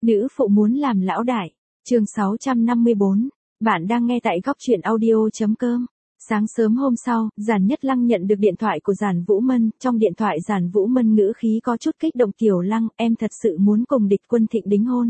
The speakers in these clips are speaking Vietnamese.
Nữ phụ muốn làm lão đại. Chương 654. Bạn đang nghe tại góc truyện audio.com. Sáng sớm hôm sau, Giản Nhất Lăng nhận được điện thoại của Giản Vũ Mân, trong điện thoại Giản Vũ Mân ngữ khí có chút kích động. Tiểu Lăng, em thật sự muốn cùng Địch Quân Thịnh đính hôn.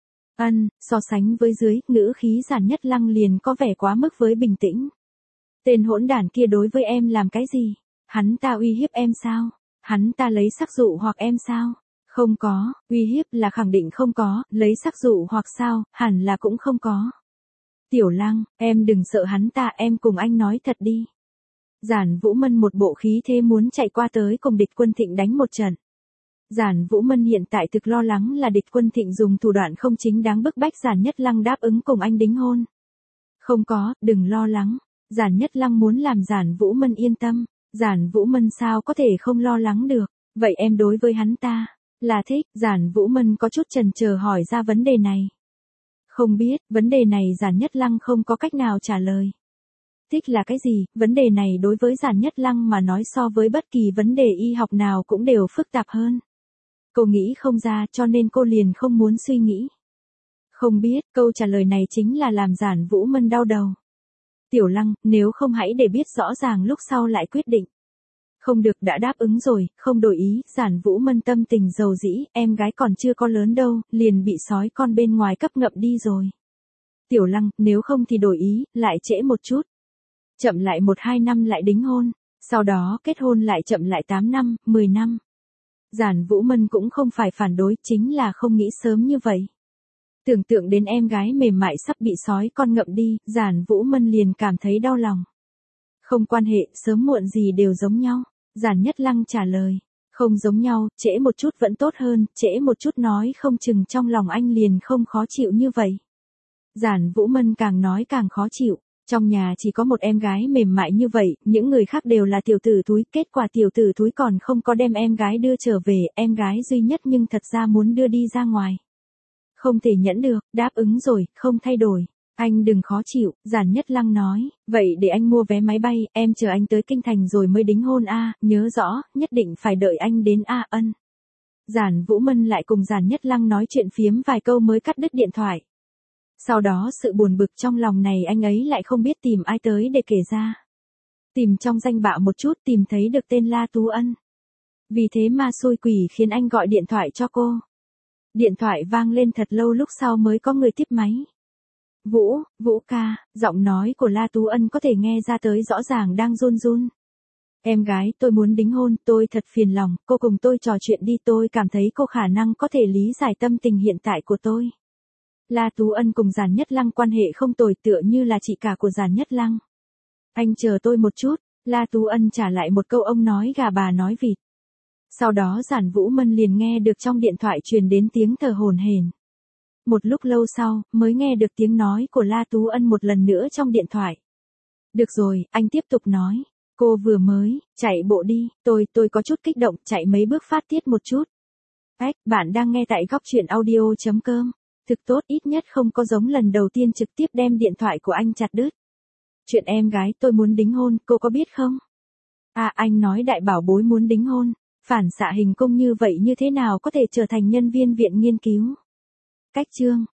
So sánh với dưới, ngữ khí Giản Nhất Lăng liền có vẻ quá mức với bình tĩnh. Tên hỗn đản kia đối với em làm cái gì? Hắn ta uy hiếp em sao? Hắn ta lấy sắc dụ hoặc em sao? Không có, uy hiếp là khẳng định không có, lấy sắc dụ hoặc sao, hẳn là cũng không có. Tiểu Lăng, em đừng sợ hắn ta, em cùng anh nói thật đi. Giản Vũ Mân một bộ khí thế muốn chạy qua tới cùng Địch Quân Thịnh đánh một trận. Giản Vũ Mân hiện tại thực lo lắng là Địch Quân Thịnh dùng thủ đoạn không chính đáng bức bách Giản Nhất Lăng đáp ứng cùng anh đính hôn. Không có, đừng lo lắng. Giản Nhất Lăng muốn làm Giản Vũ Mân yên tâm. Giản Vũ Mân sao có thể không lo lắng được. Vậy em đối với hắn ta là thích? Giản Vũ Mân có chút chần chờ hỏi ra vấn đề này. Không biết, vấn đề này Giản Nhất Lăng không có cách nào trả lời. Thích là cái gì? Vấn đề này đối với Giản Nhất Lăng mà nói so với bất kỳ vấn đề y học nào cũng đều phức tạp hơn. Cô nghĩ không ra cho nên cô liền không muốn suy nghĩ. Không biết, câu trả lời này chính là làm Giản Vũ Mân đau đầu. Tiểu Lăng, nếu không hãy để biết rõ ràng lúc sau lại quyết định. Không được, đã đáp ứng rồi, không đổi ý. Giản Vũ Mân tâm tình dầu dĩ, em gái còn chưa có lớn đâu, liền bị sói con bên ngoài cấp ngậm đi rồi. Tiểu Lăng, nếu không thì đổi ý, lại trễ một chút. Chậm lại 1-2 năm lại đính hôn, sau đó kết hôn lại chậm lại 8 năm, 10 năm. Giản Vũ Mân cũng không phải phản đối, chính là không nghĩ sớm như vậy. Tưởng tượng đến em gái mềm mại sắp bị sói con ngậm đi, Giản Vũ Mân liền cảm thấy đau lòng. Không quan hệ, sớm muộn gì đều giống nhau. Giản Nhất Lăng trả lời. Không giống nhau, trễ một chút vẫn tốt hơn, trễ một chút nói không chừng trong lòng anh liền không khó chịu như vậy. Giản Vũ Mân càng nói càng khó chịu. Trong nhà chỉ có một em gái mềm mại như vậy, những người khác đều là tiểu tử thúi, kết quả tiểu tử thúi còn không có đem em gái đưa trở về, em gái duy nhất nhưng thật ra muốn đưa đi ra ngoài. Không thể nhẫn được, đáp ứng rồi, không thay đổi. Anh đừng khó chịu, Giản Nhất Lăng nói, vậy để anh mua vé máy bay, em chờ anh tới Kinh Thành rồi mới đính hôn a, nhớ rõ, nhất định phải đợi anh đến a. Giản Vũ Mân lại cùng Giản Nhất Lăng nói chuyện phiếm vài câu mới cắt đứt điện thoại. Sau đó sự buồn bực trong lòng này anh ấy lại không biết tìm ai tới để kể ra. Tìm trong danh bạ một chút tìm thấy được tên La Tú Ân. Vì thế mà xui quỷ khiến anh gọi điện thoại cho cô. Điện thoại vang lên thật lâu lúc sau mới có người tiếp máy. Vũ ca, giọng nói của La Tú Ân có thể nghe ra tới rõ ràng đang run run. Em gái, tôi muốn đính hôn, tôi thật phiền lòng, cô cùng tôi trò chuyện đi, tôi cảm thấy cô khả năng có thể lý giải tâm tình hiện tại của tôi. La Tú Ân cùng Giản Nhất Lăng quan hệ không tồi, tựa như là chị cả của Giản Nhất Lăng. Anh chờ tôi một chút, La Tú Ân trả lại một câu ông nói gà bà nói vịt. Sau đó Giản Vũ Mân liền nghe được trong điện thoại truyền đến tiếng thở hổn hển. Một lúc lâu sau, mới nghe được tiếng nói của La Tú Ân một lần nữa trong điện thoại. Được rồi, anh tiếp tục nói. Cô vừa mới, chạy bộ đi, tôi có chút kích động, chạy mấy bước phát tiết một chút. Bạn đang nghe tại góc truyện audio.com. Thực tốt, ít nhất không có giống lần đầu tiên trực tiếp đem điện thoại của anh chặt đứt. Chuyện em gái tôi muốn đính hôn, cô có biết không? Anh nói đại bảo bối muốn đính hôn, phản xạ hình cung như vậy như thế nào có thể trở thành nhân viên viện nghiên cứu? Cách chương